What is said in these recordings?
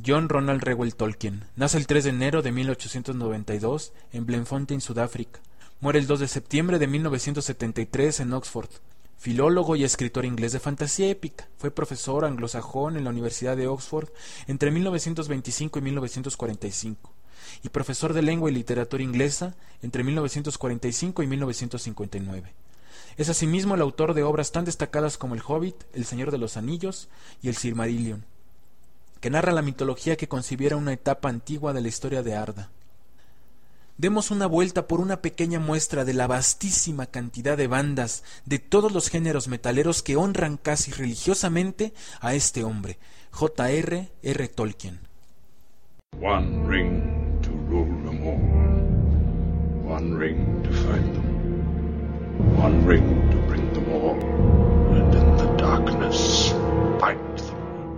John Ronald Reuel Tolkien nace el 3 de enero de 1892 en Bloemfontein, Sudáfrica. Muere el 2 de septiembre de 1973 en Oxford. Filólogo y escritor inglés de fantasía épica. Fue profesor anglosajón en la Universidad de Oxford entre 1925 y 1945 y profesor de lengua y literatura inglesa entre 1945 y 1959. Es asimismo el autor de obras tan destacadas como El Hobbit, El Señor de los Anillos y El Silmarillion, que narra la mitología que concibiera una etapa antigua de la historia de Arda. Demos una vuelta por una pequeña muestra de la vastísima cantidad de bandas de todos los géneros metaleros que honran casi religiosamente a este hombre, J.R.R. Tolkien. One ring to rule them all. One ring to fight them. One ring to bring them all. And in the darkness, fight them.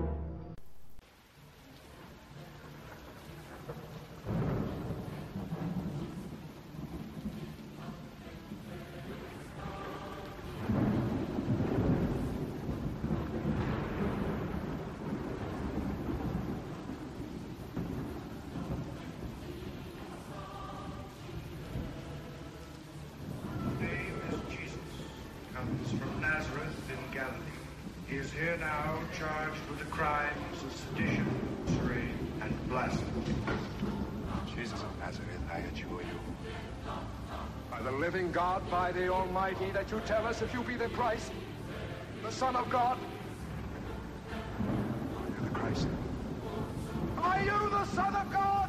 He is here now charged with the crimes of sedition, usury, and blasphemy. Jesus of Nazareth, I adjure you. By the living God, by the Almighty, that you tell us if you be the Christ, the Son of God. Are you the Christ? Are you the Son of God?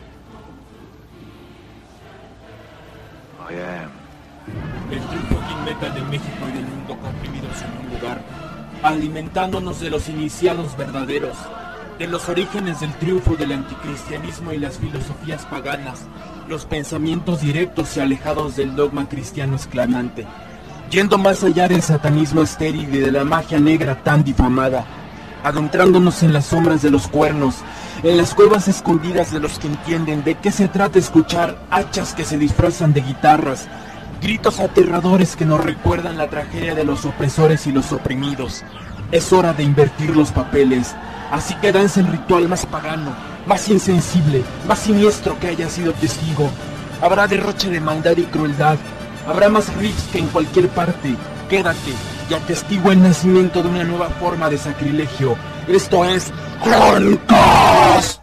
I am. El triunfo metal de México y del mundo comprimidos en un lugar, alimentándonos de los iniciados verdaderos, de los orígenes del triunfo del anticristianismo y las filosofías paganas, los pensamientos directos y alejados del dogma cristiano exclamante, yendo más allá del satanismo estéril y de la magia negra tan difamada, adentrándonos en las sombras de los cuernos, en las cuevas escondidas de los que entienden de qué se trata escuchar hachas que se disfrazan de guitarras, gritos aterradores que nos recuerdan la tragedia de los opresores y los oprimidos. Es hora de invertir los papeles, así que danza el ritual más pagano, más insensible, más siniestro que haya sido testigo. Habrá derroche de maldad y crueldad, habrá más riffs que en cualquier parte. Quédate y atestigua el nacimiento de una nueva forma de sacrilegio. Esto es Chronicast.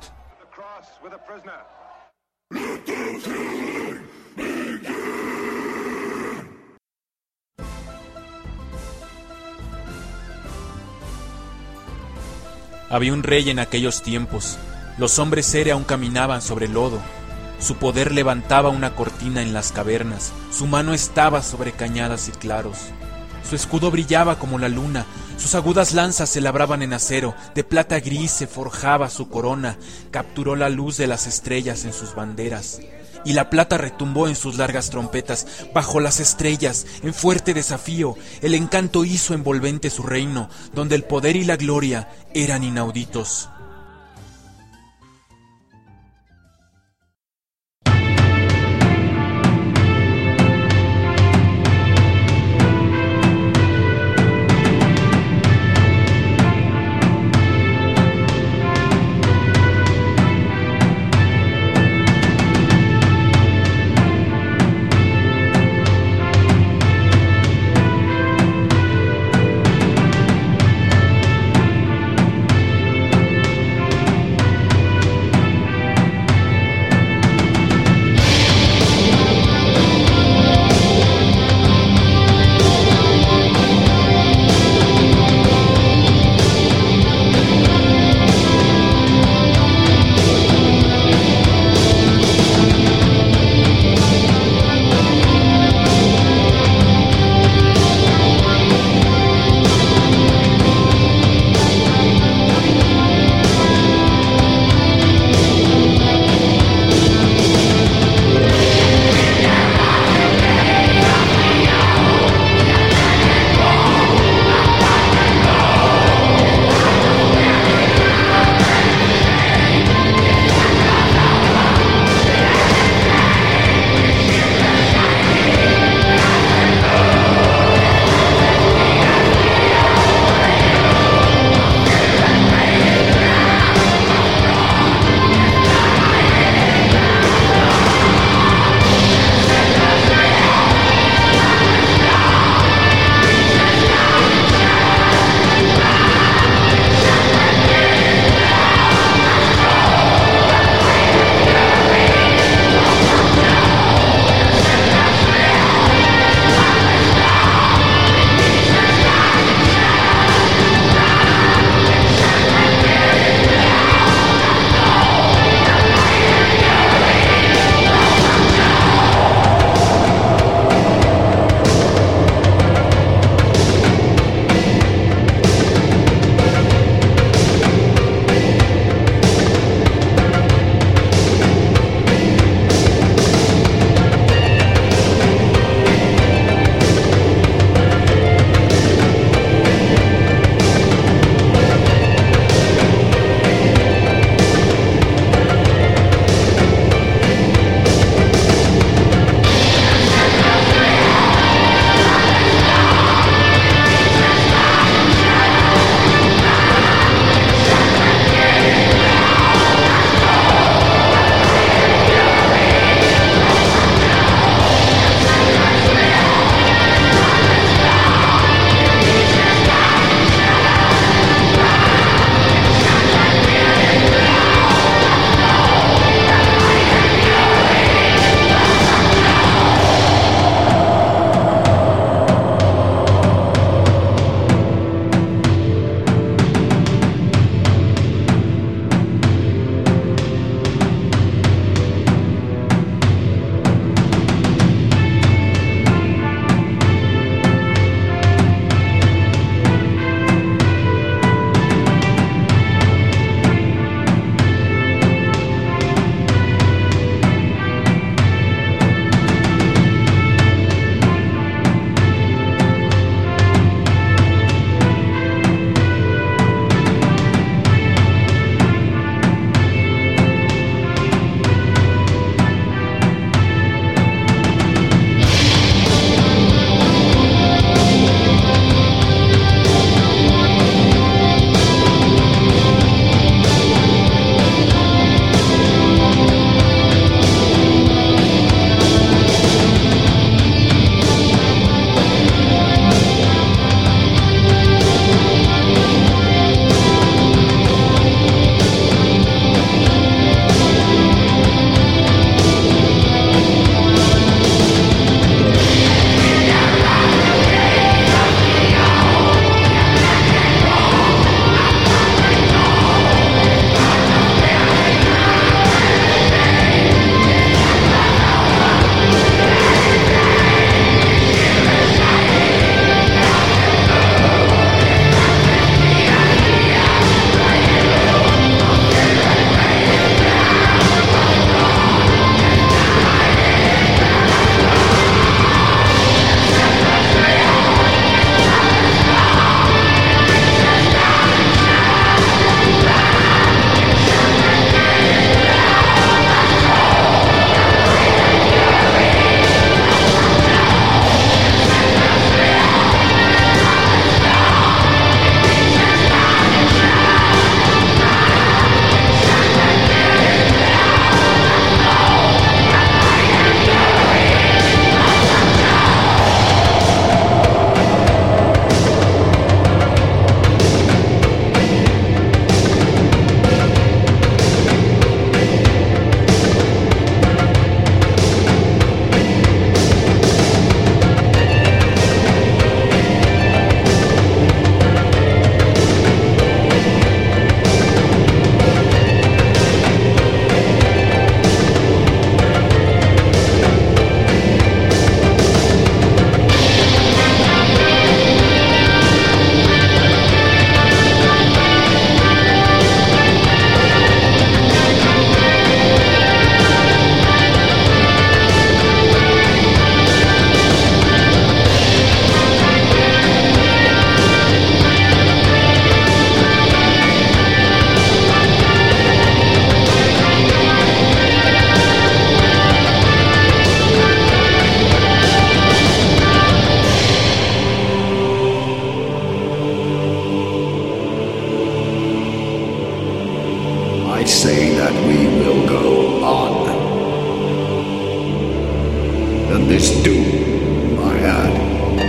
Había un rey en aquellos tiempos. Los hombres seres aún caminaban sobre el lodo. Su poder levantaba una cortina en las cavernas. Su mano estaba sobre cañadas y claros. Su escudo brillaba como la luna. Sus agudas lanzas se labraban en acero. De plata gris se forjaba su corona. Capturó la luz de las estrellas en sus banderas. Y la plata retumbó en sus largas trompetas. Bajo las estrellas, en fuerte desafío, el encanto hizo envolvente su reino, donde el poder y la gloria eran inauditos. I say that we will go on. And this doom I had.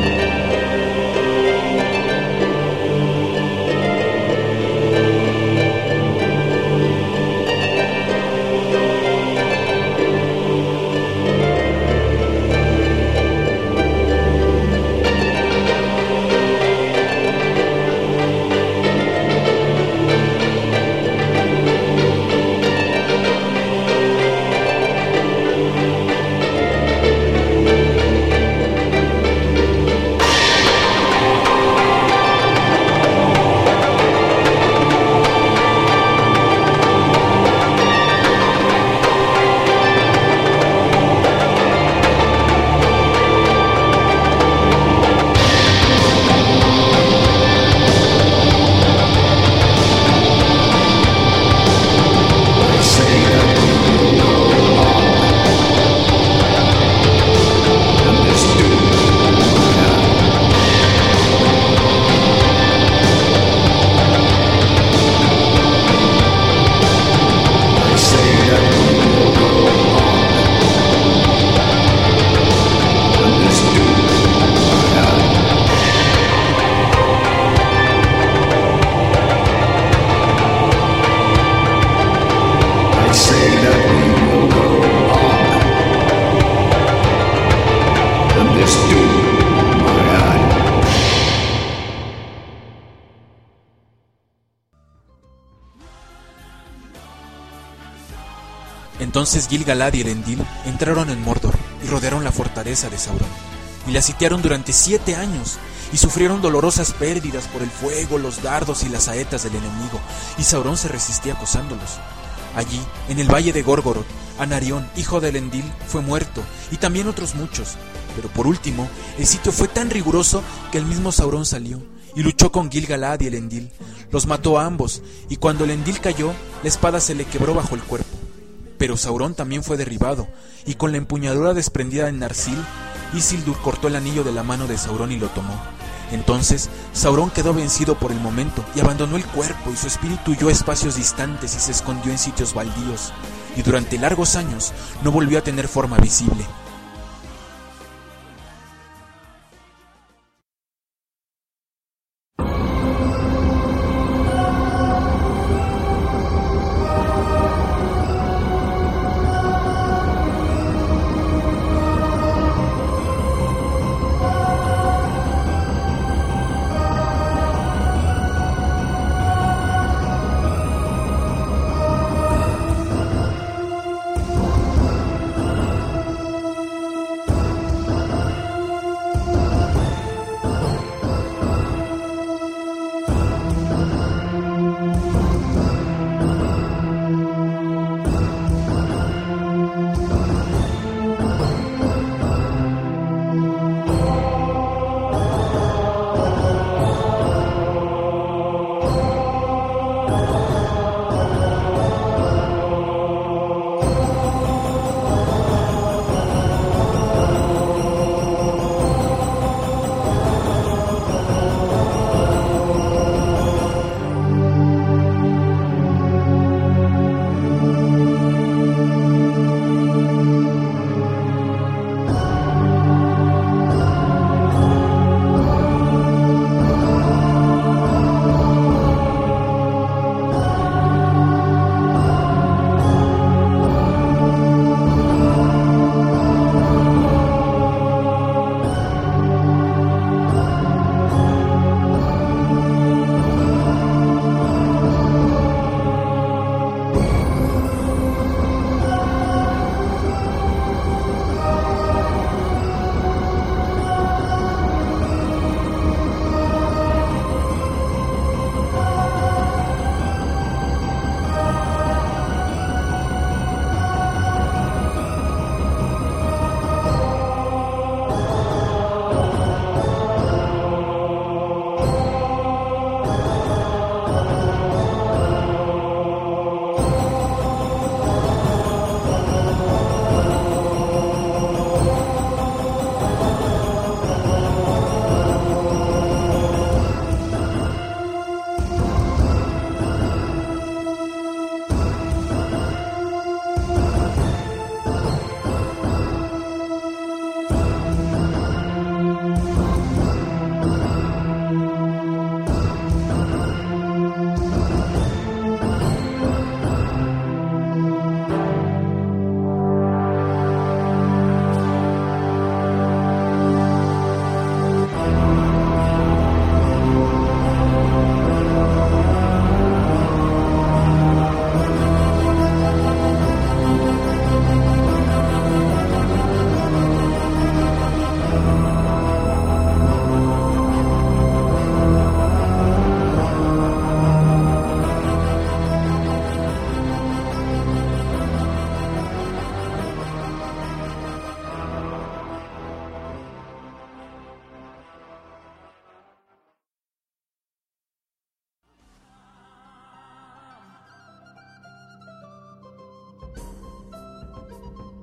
Entonces Gil-galad y Elendil entraron en Mordor y rodearon la fortaleza de Sauron, y la sitiaron durante 7 años, y sufrieron dolorosas pérdidas por el fuego, los dardos y las saetas del enemigo, y Sauron se resistía acosándolos. Allí, en el valle de Gorgoroth, Anarión, hijo de Elendil, fue muerto, y también otros muchos. Pero por último, el sitio fue tan riguroso que el mismo Sauron salió, y luchó con Gil-galad y Elendil. Los mató a ambos, y cuando Elendil cayó, la espada se le quebró bajo el cuerpo. Pero Sauron también fue derribado, y con la empuñadura desprendida en Narsil, Isildur cortó el anillo de la mano de Sauron y lo tomó. Entonces, Sauron quedó vencido por el momento, y abandonó el cuerpo, y su espíritu huyó a espacios distantes y se escondió en sitios baldíos, y durante largos años no volvió a tener forma visible.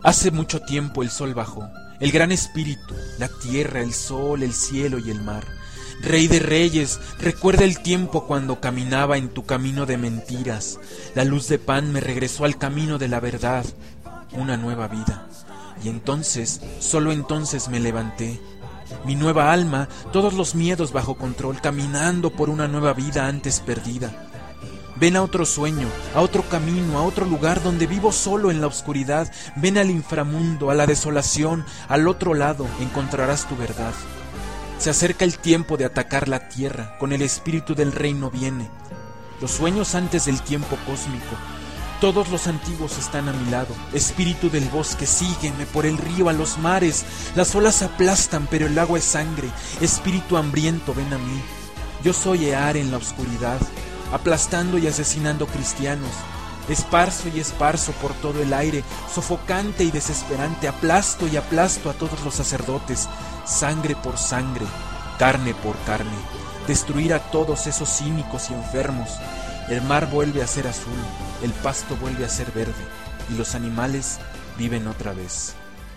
Hace mucho tiempo el sol bajó, el gran espíritu, la tierra, el sol, el cielo y el mar. Rey de reyes, recuerda el tiempo cuando caminaba en tu camino de mentiras. La luz de pan me regresó al camino de la verdad, una nueva vida. Y entonces, solo entonces me levanté. Mi nueva alma, todos los miedos bajo control, caminando por una nueva vida antes perdida. Ven a otro sueño, a otro camino, a otro lugar donde vivo solo en la oscuridad. Ven al inframundo, a la desolación, al otro lado encontrarás tu verdad. Se acerca el tiempo de atacar la tierra, con el espíritu del reino viene. Los sueños antes del tiempo cósmico, todos los antiguos están a mi lado. Espíritu del bosque, sígueme por el río a los mares. Las olas aplastan, pero el agua es sangre. Espíritu hambriento, ven a mí. Yo soy Ear en la oscuridad, aplastando y asesinando cristianos. Esparzo y esparzo por todo el aire, sofocante y desesperante, aplasto y aplasto a todos los sacerdotes, sangre por sangre, carne por carne, destruir a todos esos cínicos y enfermos. El mar vuelve a ser azul, el pasto vuelve a ser verde, y los animales viven otra vez.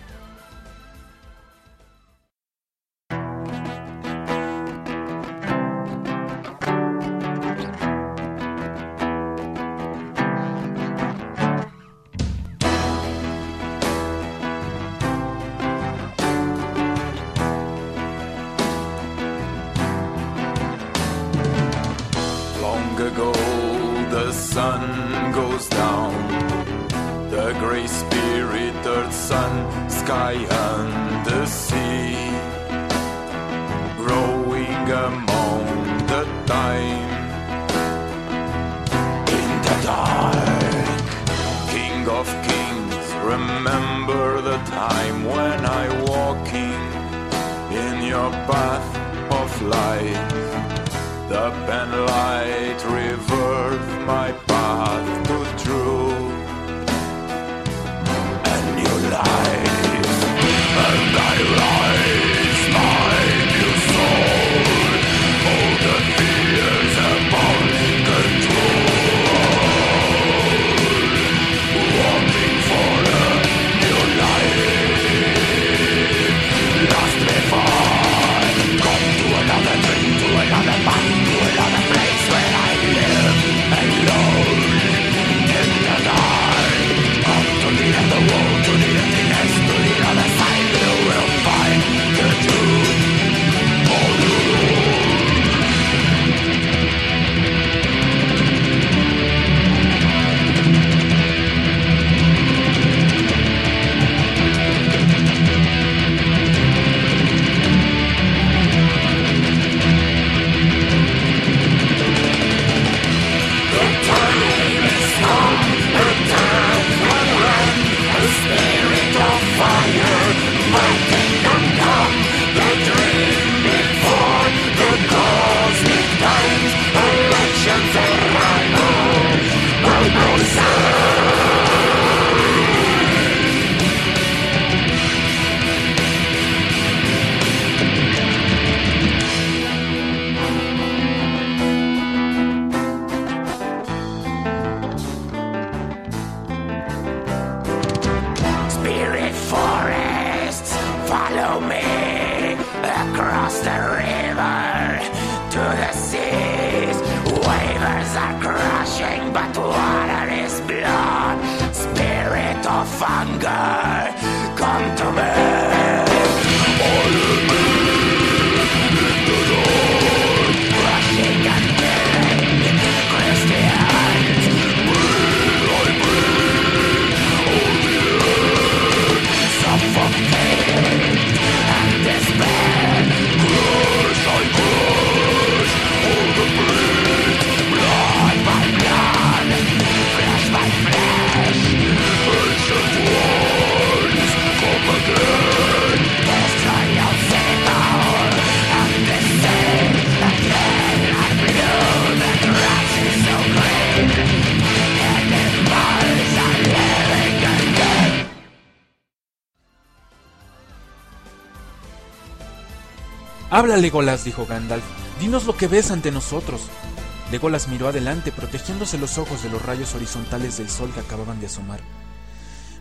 Ago, the sun goes down, the grey spirit, earth, sun, sky and the sea, growing among the time. In the dark, King of Kings, remember the time when I walking in your path of light. The penlight reversed my path to truth. A new life, and I rise my new soul. All the fears upon control. Wanting for a new life. Lost before, come to another dream, to another mind. «Habla, Legolas», dijo Gandalf, «dinos lo que ves ante nosotros». Legolas miró adelante, protegiéndose los ojos de los rayos horizontales del sol que acababan de asomar.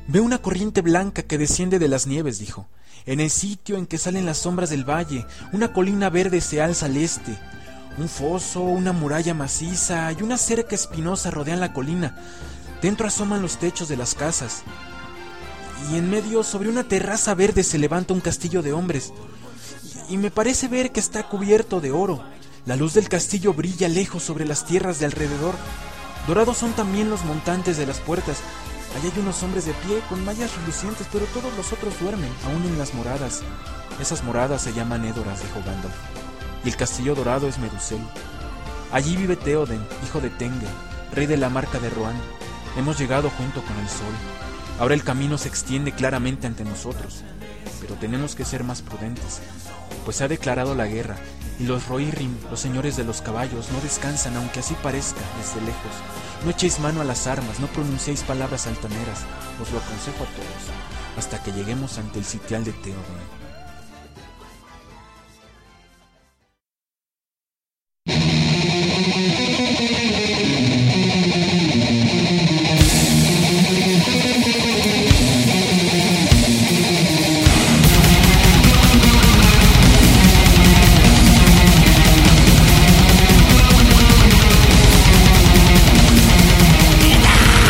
Veo una corriente blanca que desciende de las nieves, dijo. En el sitio en que salen las sombras del valle, una colina verde se alza al este. Un foso, una muralla maciza y una cerca espinosa rodean la colina. Dentro asoman los techos de las casas. Y en medio, sobre una terraza verde, se levanta un castillo de hombres. Y me parece ver que está cubierto de oro. La luz del castillo brilla lejos sobre las tierras de alrededor. Dorados son también los montantes de las puertas. Allí hay unos hombres de pie con mallas relucientes, pero todos los otros duermen, aún en las moradas. Esas moradas se llaman Édoras, dijo Gandalf. Y el castillo dorado es Medusel. Allí vive Théoden, hijo de Tengel, rey de la marca de Rohan. Hemos llegado junto con el sol. Ahora el camino se extiende claramente ante nosotros, pero tenemos que ser más prudentes, pues se ha declarado la guerra, y los Rohirrim, los señores de los caballos, no descansan, aunque así parezca desde lejos. No echéis mano a las armas, no pronunciéis palabras altaneras, os lo aconsejo a todos, hasta que lleguemos ante el sitial de Théoden.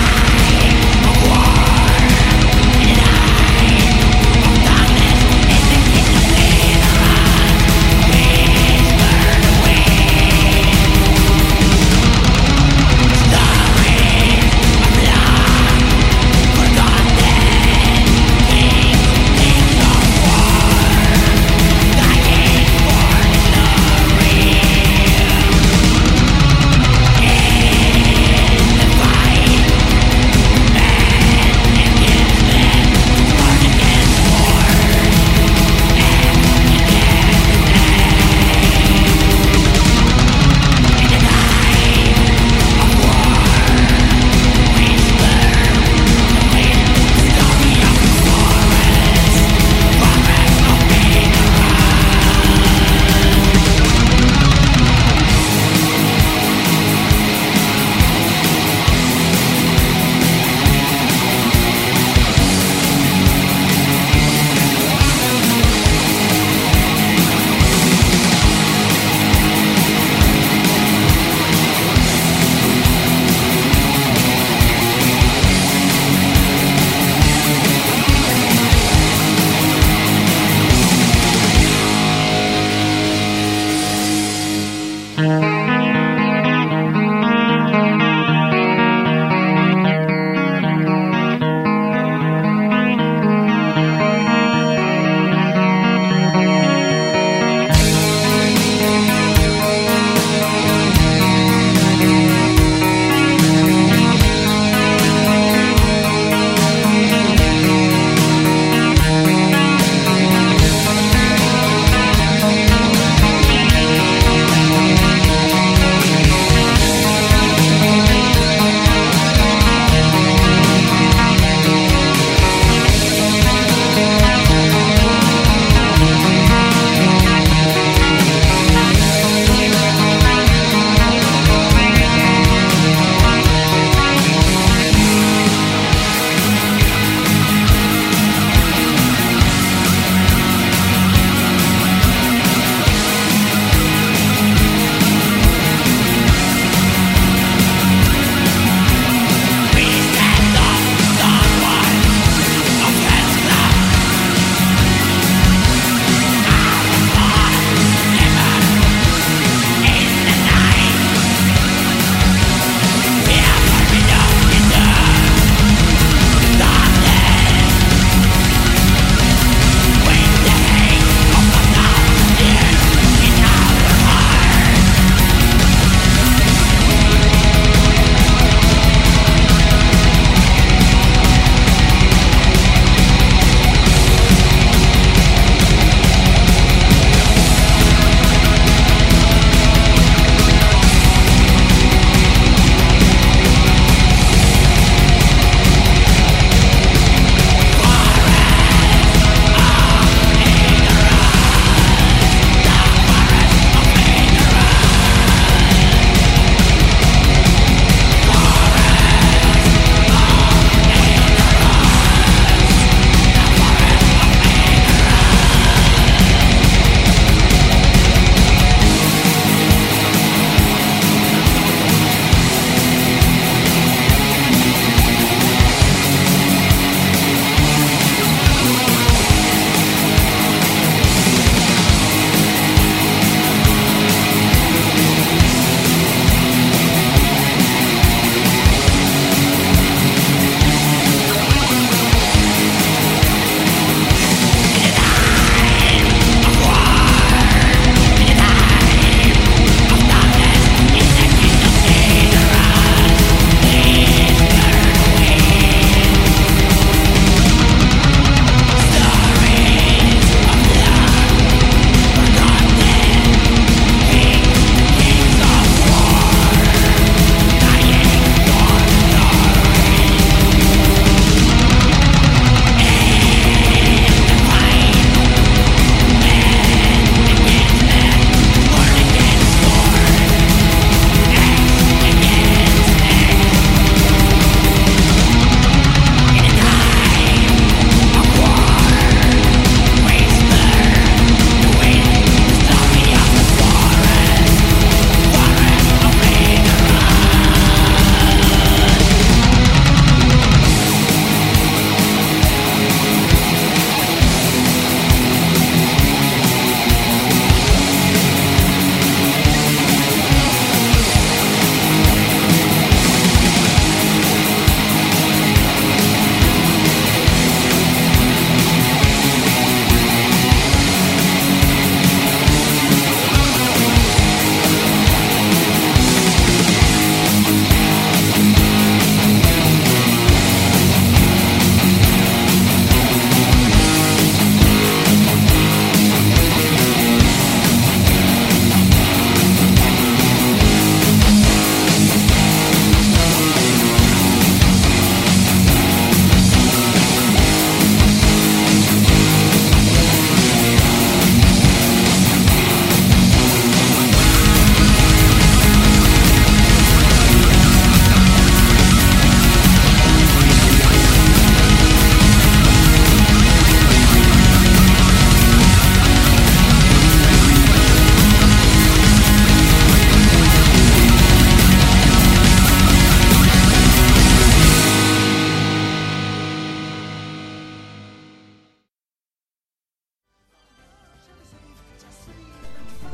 Darkness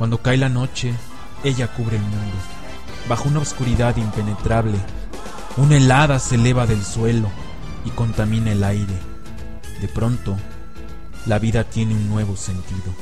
Cuando cae la noche, ella cubre el mundo. Bajo una oscuridad impenetrable, una helada se eleva del suelo y contamina el aire. De pronto, la vida tiene un nuevo sentido.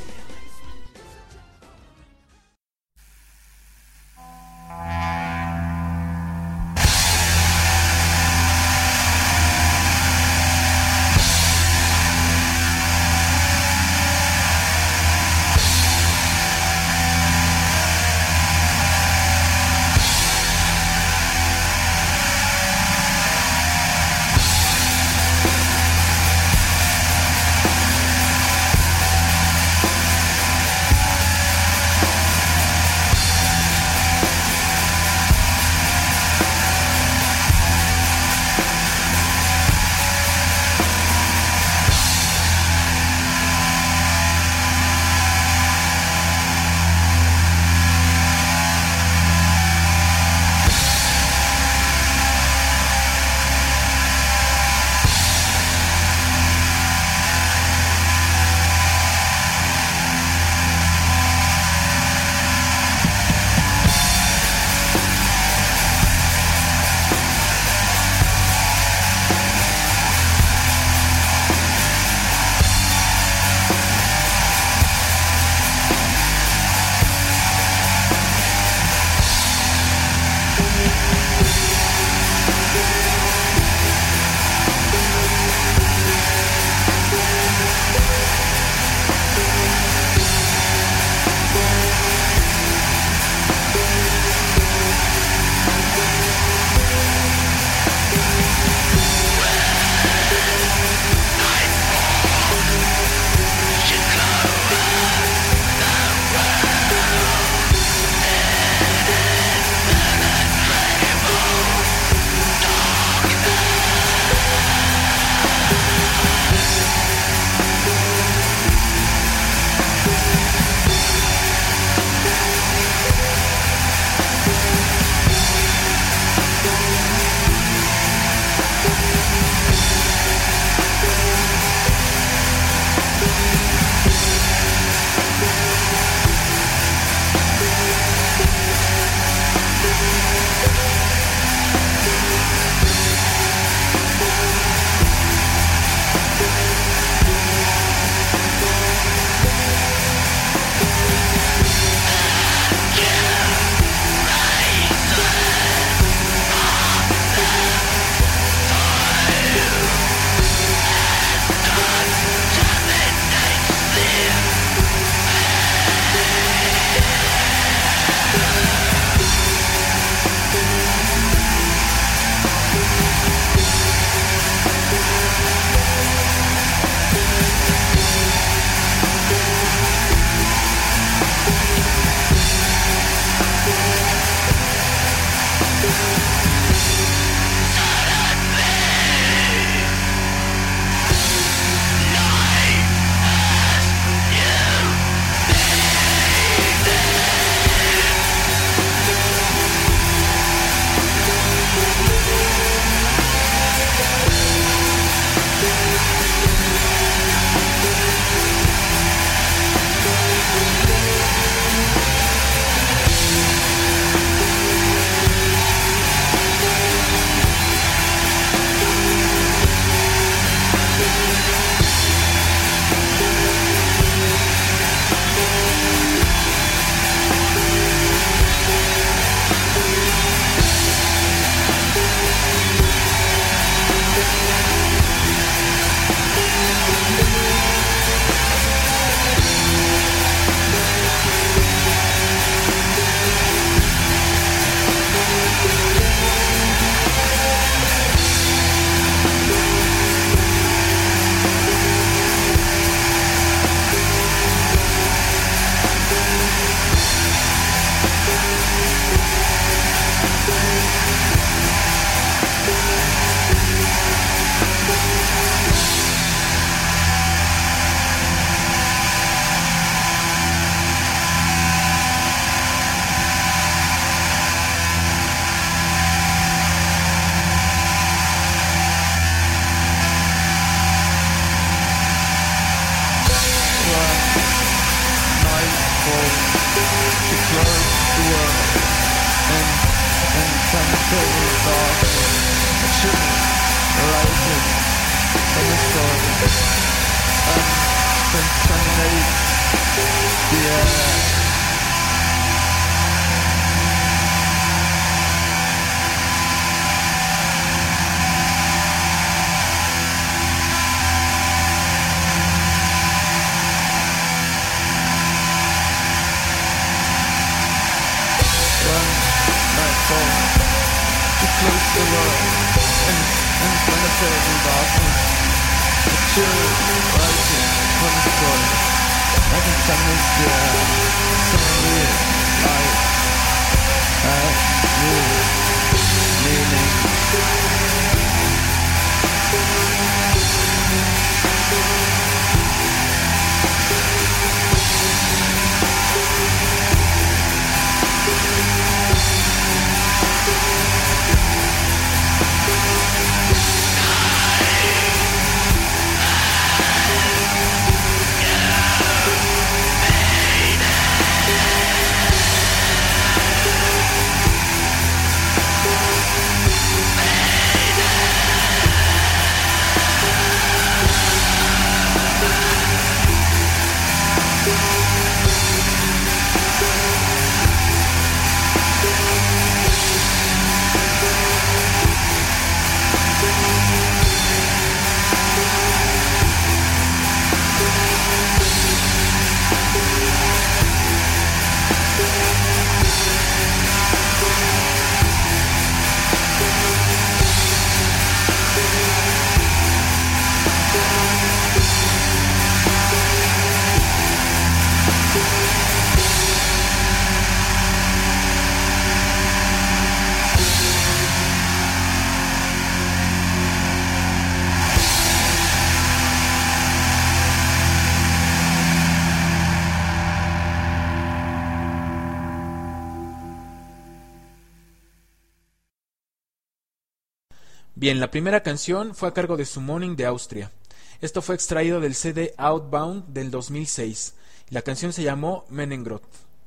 Bien, la primera canción fue a cargo de Summoning de Austria. Esto fue extraído del CD Outbound del 2006. La canción se llamó Menengrot.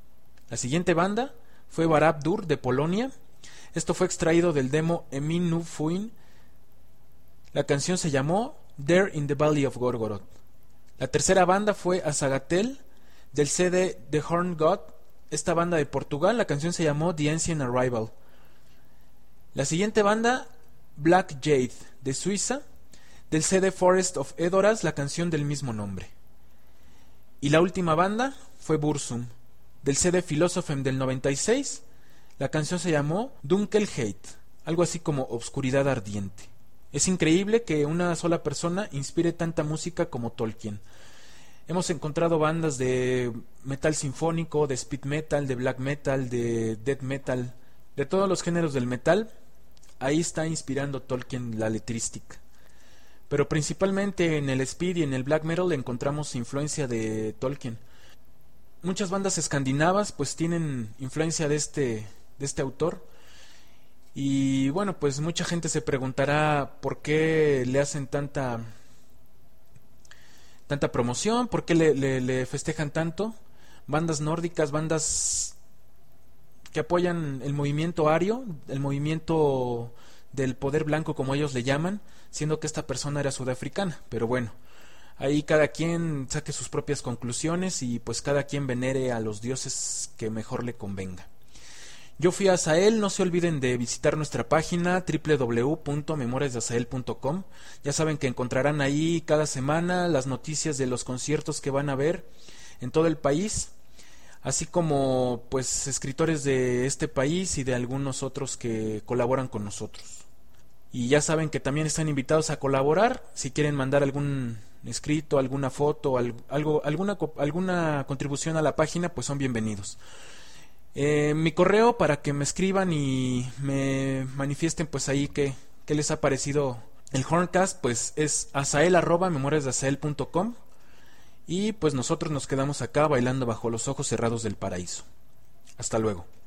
La siguiente banda fue Barab-dur de Polonia. Esto fue extraído del demo Emin Nu Fuin. La canción se llamó There in the Valley of Gorgoroth. La tercera banda fue Azagatel del CD The Horn God. Esta banda de Portugal, la canción se llamó The Ancient Arrival. La siguiente banda, Black Jade de Suiza, del CD Forest of Edoras, la canción del mismo nombre. Y la última banda fue Burzum, del CD Philosophem del 96, la canción se llamó Dunkelheit, algo así como Obscuridad Ardiente. Es increíble que una sola persona inspire tanta música como Tolkien. Hemos encontrado bandas de metal sinfónico, de speed metal, de black metal, de death metal, de todos los géneros del metal. Ahí está inspirando Tolkien la letrística. Pero principalmente en el speed y en el black metal encontramos influencia de Tolkien. Muchas bandas escandinavas pues tienen influencia de este autor. Y bueno, pues mucha gente se preguntará por qué le hacen tanta promoción, por qué le festejan tanto. Bandas nórdicas, bandas que apoyan el movimiento ario, el movimiento del poder blanco como ellos le llaman, siendo que esta persona era sudafricana. Pero bueno, ahí cada quien saque sus propias conclusiones y pues cada quien venere a los dioses que mejor le convenga. Yo fui a Azael, no se olviden de visitar nuestra página www.memoriasdeazael.com. Ya saben que encontrarán ahí cada semana las noticias de los conciertos que van a haber en todo el país, así como pues escritores de este país y de algunos otros que colaboran con nosotros. Y ya saben que también están invitados a colaborar. Si quieren mandar algún escrito, alguna foto, alguna contribución a la página, pues son bienvenidos. Mi correo para que me escriban y me manifiesten pues ahí qué les ha parecido el Horncast, pues es azael@memoriasdeazael.com. Y pues nosotros nos quedamos acá bailando bajo los ojos cerrados del paraíso. Hasta luego.